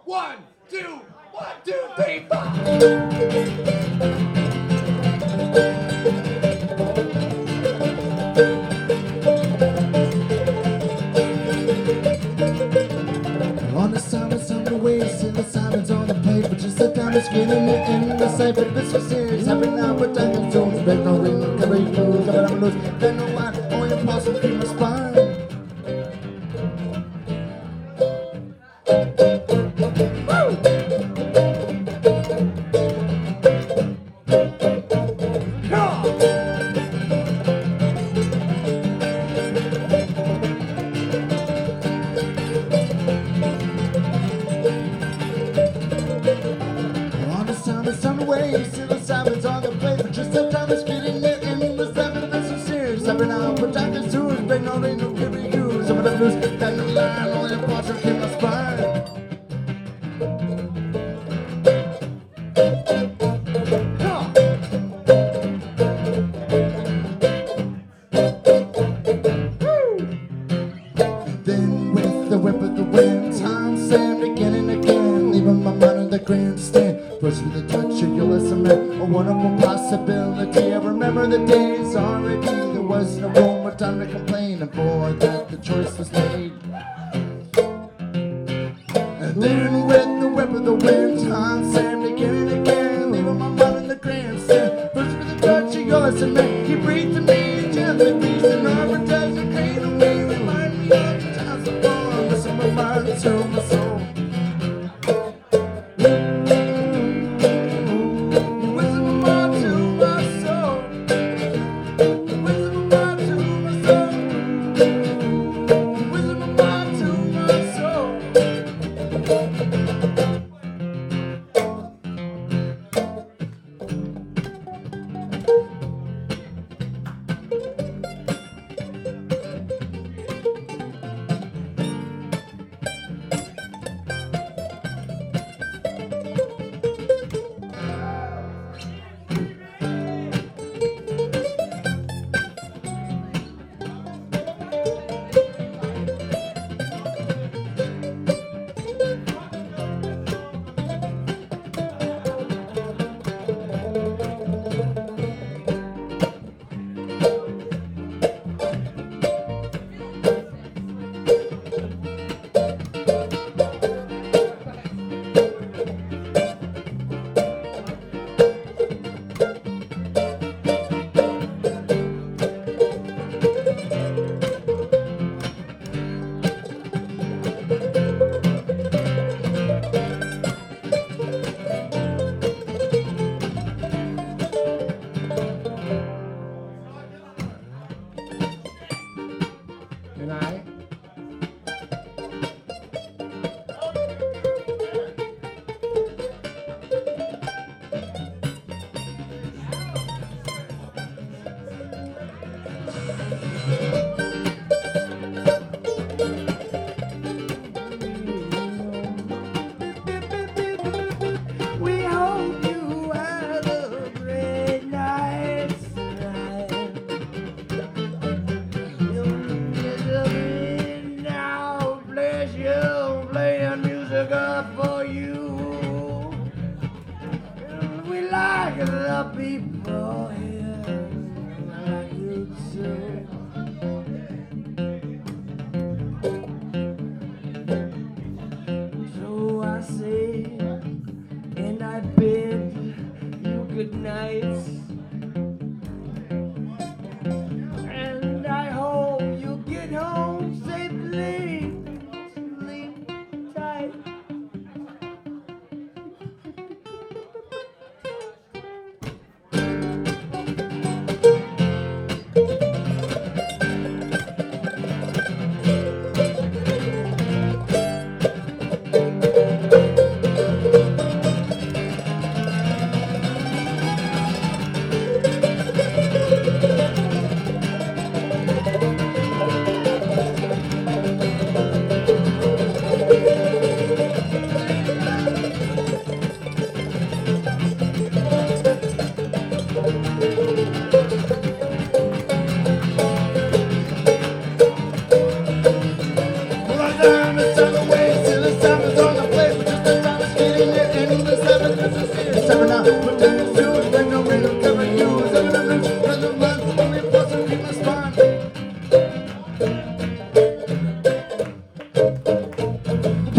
1, 2, 1, 2, 3, 4. On the silence on the waist, and the silence on the plate, but just the time is getting it in the safe. But this was serious, happy now, but time is soon. Break no ring, no carry clues, but I'm loose. Then no one, only impossible, keep my spine.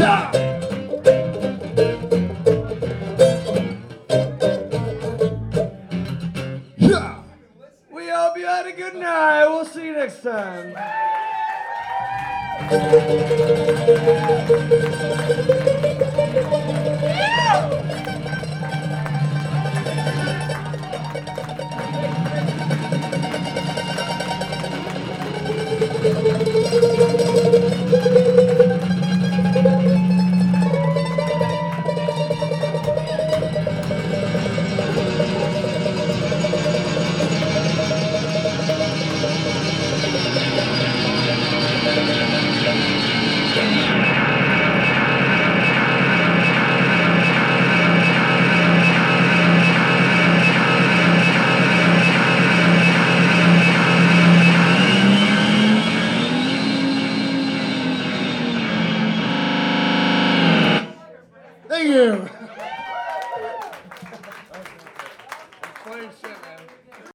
Yeah. Yeah. We hope you had a good night. We'll see you next time. Thank you. Playing